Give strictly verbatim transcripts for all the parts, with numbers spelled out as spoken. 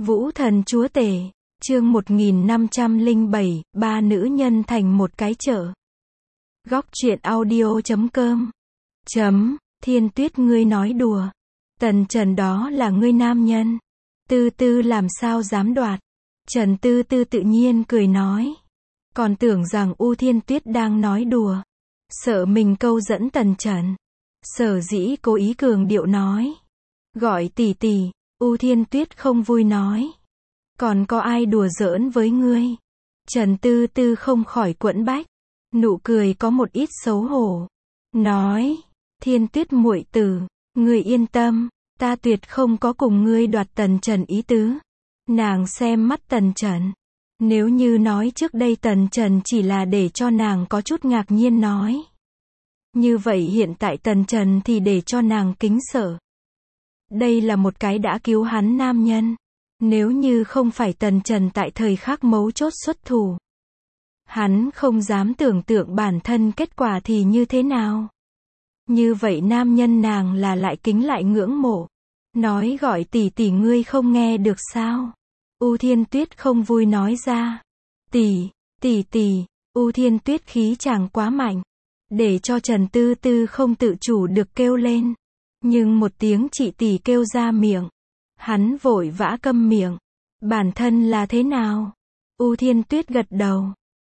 Vũ thần chúa tể, chương một nghìn năm trăm lẻ bảy, ba nữ nhân thành một cái chợ. Góc truyện audio chấm com. Chấm, Thiên Tuyết ngươi nói đùa. Tần Trần đó là ngươi nam nhân. Tư Tư làm sao dám đoạt. Trần Tư Tư tự nhiên cười nói. Còn tưởng rằng U Thiên Tuyết đang nói đùa. Sợ mình câu dẫn Tần Trần. Sở dĩ cố ý cường điệu nói. Gọi tỷ tỷ, U Thiên Tuyết không vui nói. Còn có ai đùa giỡn với ngươi? Trần Tư Tư không khỏi quẫn bách. Nụ cười có một ít xấu hổ. Nói, Thiên Tuyết muội tử, ngươi yên tâm, ta tuyệt không có cùng ngươi đoạt Tần Trần ý tứ. Nàng xem mắt Tần Trần. Nếu như nói trước đây Tần Trần chỉ là để cho nàng có chút ngạc nhiên nói. Như vậy hiện tại Tần Trần thì để cho nàng kính sợ. Đây là một cái đã cứu hắn nam nhân. Nếu như không phải Tần Trần tại thời khắc mấu chốt xuất thủ. Hắn không dám tưởng tượng bản thân kết quả thì như thế nào. Như vậy nam nhân nàng là lại kính lại ngưỡng mộ. Nói gọi tỷ tỷ ngươi không nghe được sao? U Thiên Tuyết không vui nói ra. Tỷ, tỷ tỷ, U Thiên Tuyết khí chàng quá mạnh. Để cho Trần Tư Tư không tự chủ được kêu lên. Nhưng một tiếng chị tỷ kêu ra miệng. Hắn vội vã câm miệng. Bản thân là thế nào? U Thiên Tuyết gật đầu.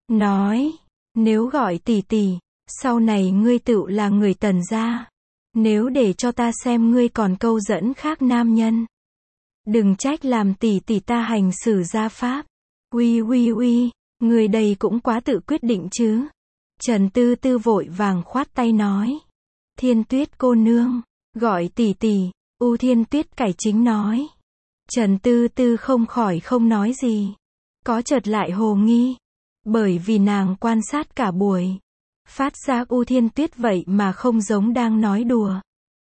Nói, nếu gọi tỷ tỷ, sau này ngươi tự là người Tần gia. Nếu để cho ta xem ngươi còn câu dẫn khác nam nhân. Đừng trách làm tỷ tỷ ta hành xử gia pháp. Uy uy uy, người đây cũng quá tự quyết định chứ. Trần Tư Tư vội vàng khoát tay nói. Thiên Tuyết cô nương, gọi tỷ tỷ, U Thiên Tuyết cải chính nói. Trần Tư Tư không khỏi không nói gì. Có chợt lại hồ nghi. Bởi vì nàng quan sát cả buổi. Phát giác U Thiên Tuyết vậy mà không giống đang nói đùa.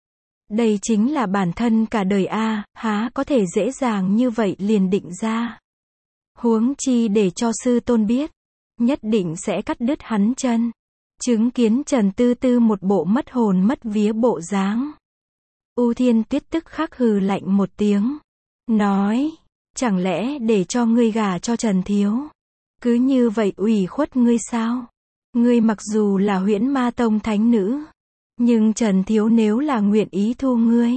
Đây chính là bản thân cả đời a, à, há có thể dễ dàng như vậy liền định ra. Huống chi để cho sư tôn biết. Nhất định sẽ cắt đứt hắn chân. Chứng kiến Trần Tư Tư một bộ mất hồn mất vía bộ dáng. U Thiên Tuyết tức khắc hừ lạnh một tiếng. Nói, chẳng lẽ để cho ngươi gả cho Trần Thiếu. Cứ như vậy ủy khuất ngươi sao? Ngươi mặc dù là Huyễn Ma Tông thánh nữ. Nhưng Trần Thiếu nếu là nguyện ý thu ngươi.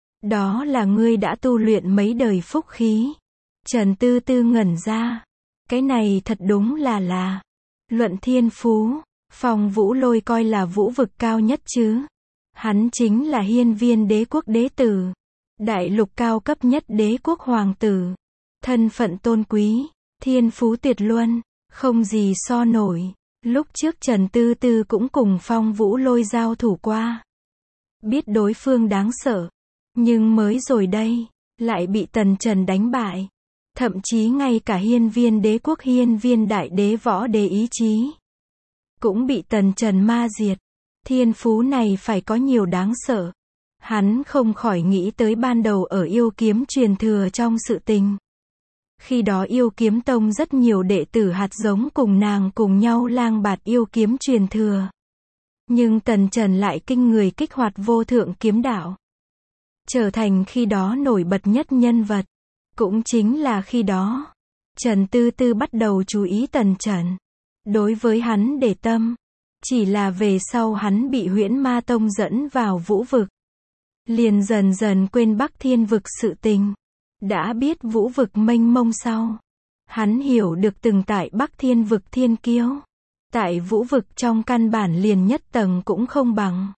Đó là ngươi đã tu luyện mấy đời phúc khí. Trần Tư Tư ngẩn ra. Cái này thật đúng là là. Luận thiên phú. Phong Vũ Lôi coi là vũ vực cao nhất chứ. Hắn chính là hiên viên đế quốc đế tử. Đại lục cao cấp nhất đế quốc hoàng tử. Thân phận tôn quý. Thiên phú tuyệt luân. Không gì so nổi. Lúc trước Trần Tư Tư cũng cùng Phong Vũ Lôi giao thủ qua. Biết đối phương đáng sợ. Nhưng mới rồi đây. Lại bị Tần Trần đánh bại. Thậm chí ngay cả hiên viên đế quốc hiên viên đại đế võ đế ý chí. Cũng bị Tần Trần ma diệt. Thiên phú này phải có nhiều đáng sợ. Hắn không khỏi nghĩ tới ban đầu ở yêu kiếm truyền thừa trong sự tình. Khi đó yêu kiếm tông rất nhiều đệ tử hạt giống cùng nàng cùng nhau lang bạt yêu kiếm truyền thừa. Nhưng Tần Trần lại kinh người kích hoạt vô thượng kiếm đạo. Trở thành khi đó nổi bật nhất nhân vật. Cũng chính là khi đó. Trần Tư Tư bắt đầu chú ý Tần Trần. Đối với hắn để tâm. Chỉ là về sau hắn bị Huyễn Ma Tông dẫn vào vũ vực. Liền dần dần quên Bắc Thiên vực sự tình. Đã biết vũ vực mênh mông sau. Hắn hiểu được từng tại Bắc Thiên vực thiên kiêu. Tại vũ vực trong căn bản liền nhất tầng cũng không bằng.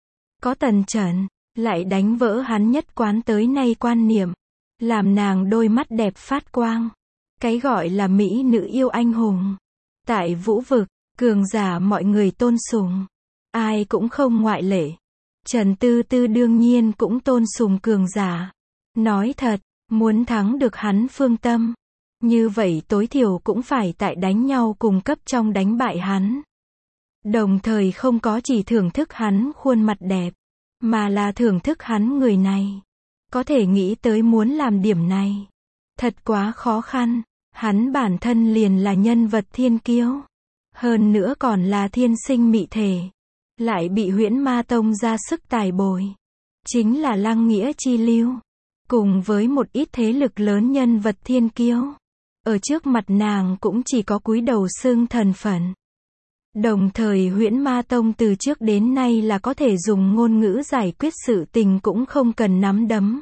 Có Tần Trần, lại đánh vỡ hắn nhất quán tới nay quan niệm. Làm nàng đôi mắt đẹp phát quang. Cái gọi là mỹ nữ yêu anh hùng. Tại vũ vực, cường giả mọi người tôn sùng. Ai cũng không ngoại lệ. Trần Tư Tư đương nhiên cũng tôn sùng cường giả. Nói thật, muốn thắng được hắn phương tâm. Như vậy tối thiểu cũng phải tại đánh nhau cùng cấp trong đánh bại hắn. Đồng thời không có chỉ thưởng thức hắn khuôn mặt đẹp. Mà là thưởng thức hắn người này. Có thể nghĩ tới muốn làm điểm này. Thật quá khó khăn. Hắn bản thân liền là nhân vật thiên kiêu. Hơn nữa còn là thiên sinh mị thể. Lại bị Huyễn Ma Tông ra sức tài bồi. Chính là Lăng Nghĩa chi lưu. cùng với một ít thế lực lớn nhân vật thiên kiêu. Ở trước mặt nàng cũng chỉ có cúi đầu xưng thần phận. Đồng thời Huyễn Ma Tông từ trước đến nay là có thể dùng ngôn ngữ giải quyết sự tình cũng không cần nắm đấm.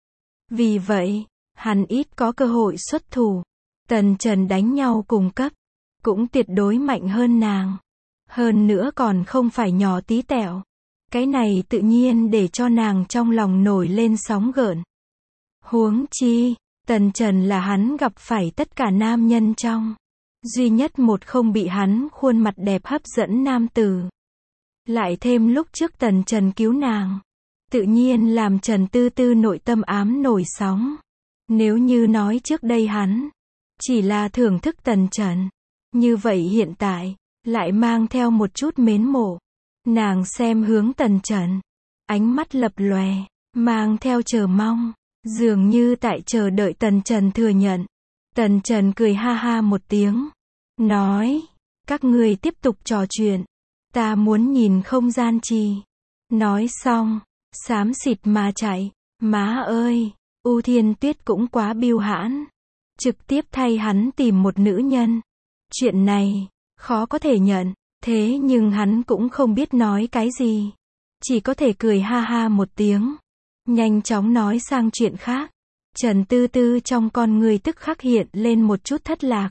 Vì vậy, hắn ít có cơ hội xuất thủ. Tần Trần đánh nhau cùng cấp, cũng tuyệt đối mạnh hơn nàng. Hơn nữa còn không phải nhỏ tí tẹo. Cái này tự nhiên để cho nàng trong lòng nổi lên sóng gợn. Huống chi, Tần Trần là hắn gặp phải tất cả nam nhân trong. Duy nhất một không bị hắn khuôn mặt đẹp hấp dẫn nam tử. Lại thêm lúc trước Tần Trần cứu nàng. Tự nhiên làm Trần Tư Tư nội tâm ám nổi sóng. Nếu như nói trước đây hắn chỉ là thưởng thức Tần Trần, như vậy hiện tại lại mang theo một chút mến mộ. Nàng xem hướng Tần Trần, ánh mắt lập lòe, mang theo chờ mong, dường như tại chờ đợi Tần Trần thừa nhận. Tần Trần cười ha ha một tiếng, nói, các ngươi tiếp tục trò chuyện, ta muốn nhìn không gian trì. Nói xong, xám xịt mà chạy. Má ơi, U Thiên Tuyết cũng quá biêu hãn, trực tiếp thay hắn tìm một nữ nhân. Chuyện này khó có thể nhận, thế nhưng hắn cũng không biết nói cái gì, chỉ có thể cười ha ha một tiếng, nhanh chóng nói sang chuyện khác. Trần Tư Tư trong con người tức khắc hiện lên một chút thất lạc.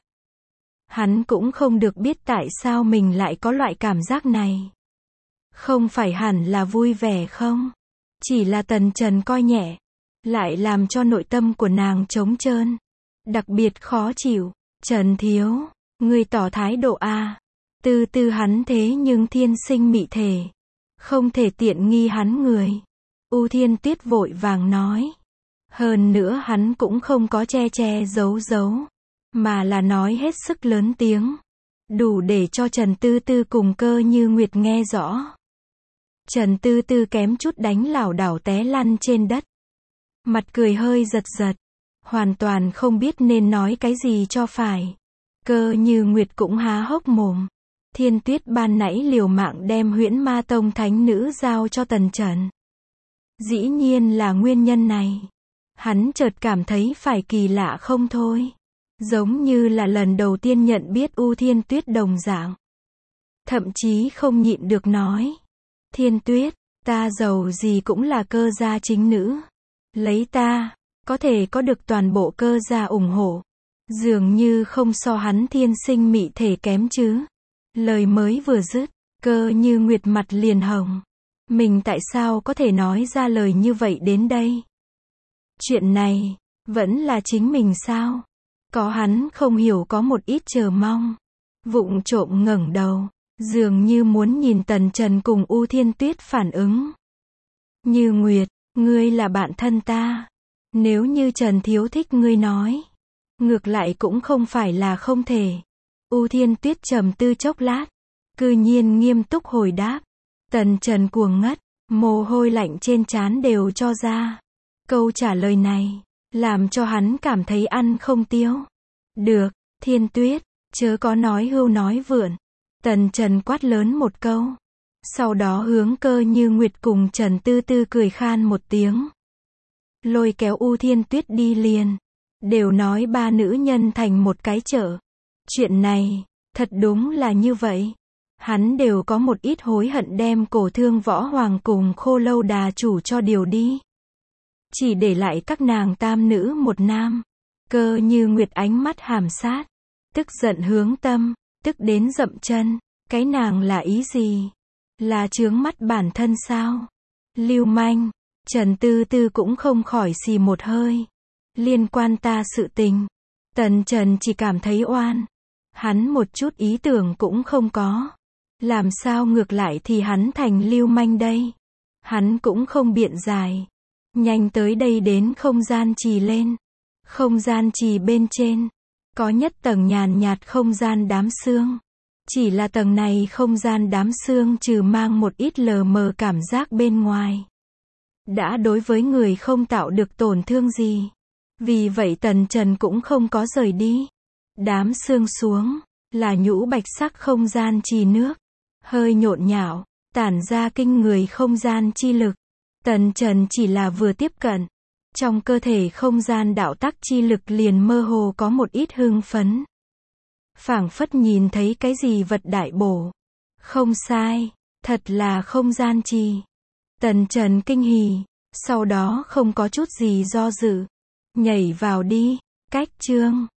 Hắn cũng không được biết tại sao mình lại có loại cảm giác này. Không phải hẳn là vui vẻ không? Chỉ là Tần Trần coi nhẹ, lại làm cho nội tâm của nàng trống trơn, đặc biệt khó chịu. Trần thiếu, ngươi tỏ thái độ a. Tư Tư hắn thế nhưng thiên sinh mị thể, không thể tiện nghi hắn người. U Thiên Tuyết vội vàng nói. Hơn nữa hắn cũng không có che che giấu giấu, mà là nói hết sức lớn tiếng, đủ để cho Trần Tư Tư cùng Cơ Như Nguyệt nghe rõ. Trần Tư Tư kém chút đánh lảo đảo té lăn trên đất, mặt cười hơi giật giật, hoàn toàn không biết nên nói cái gì cho phải. Cơ Như Nguyệt cũng há hốc mồm. Thiên Tuyết ban nãy liều mạng đem Huyễn Ma Tông thánh nữ giao cho Tần Trần. Dĩ nhiên là nguyên nhân này. Hắn chợt cảm thấy phải kỳ lạ không thôi. Giống như là lần đầu tiên nhận biết U Thiên Tuyết đồng dạng. Thậm chí không nhịn được nói. Thiên Tuyết, ta giàu gì cũng là Cơ gia chính nữ. Lấy ta, có thể có được toàn bộ Cơ gia ủng hộ. Dường như không so hắn thiên sinh mị thể kém chứ. Lời mới vừa dứt, Cơ Như Nguyệt mặt liền hồng. Mình tại sao có thể nói ra lời như vậy đến đây? Chuyện này, vẫn là chính mình sao? Có hắn không hiểu có một ít chờ mong. Vụng trộm ngẩng đầu, dường như muốn nhìn Tần Trần cùng U Thiên Tuyết phản ứng. Như Nguyệt, ngươi là bạn thân ta. Nếu như Trần thiếu thích ngươi nói, ngược lại cũng không phải là không thể. U Thiên Tuyết trầm tư chốc lát, cư nhiên nghiêm túc hồi đáp. Tần Trần cuồng ngất, mồ hôi lạnh trên trán đều cho ra. Câu trả lời này, làm cho hắn cảm thấy ăn không tiêu. Được, Thiên Tuyết, chớ có nói hưu nói vượn. Tần Trần quát lớn một câu. Sau đó hướng Cơ Như Nguyệt cùng Trần Tư Tư cười khan một tiếng. Lôi kéo U Thiên Tuyết đi liền. Đều nói ba nữ nhân thành một cái chợ. Chuyện này, thật đúng là như vậy. Hắn đều có một ít hối hận đem Cổ Thương Võ Hoàng cùng Khô Lâu Đà chủ cho điều đi. Chỉ để lại các nàng tam nữ một nam. Cơ Như Nguyệt ánh mắt hàm sát, tức giận hướng tâm, tức đến dậm chân. Cái nàng là ý gì? Là chướng mắt bản thân sao? Lưu manh. Trần Tư Tư cũng không khỏi xì một hơi. Liên quan ta sự tình. Tần Trần chỉ cảm thấy oan. Hắn một chút ý tưởng cũng không có. Làm sao ngược lại thì hắn thành lưu manh đây? Hắn cũng không biện giải. Nhanh tới đây đến không gian trì lên. Không gian trì bên trên, có nhất tầng nhàn nhạt không gian đám sương. Chỉ là tầng này không gian đám sương trừ mang một ít lờ mờ cảm giác bên ngoài. Đã đối với người không tạo được tổn thương gì. Vì vậy Tần Trần cũng không có rời đi. Đám sương xuống, là nhũ bạch sắc không gian trì nước. Hơi nhộn nhạo, tản ra kinh người không gian chi lực. Tần Trần chỉ là vừa tiếp cận. Trong cơ thể không gian đạo tắc chi lực liền mơ hồ có một ít hưng phấn. Phảng phất nhìn thấy cái gì vật đại bổ. Không sai, thật là không gian trì. Tần Trần kinh hỉ, sau đó không có chút gì do dự. Nhảy vào đi, cách chương.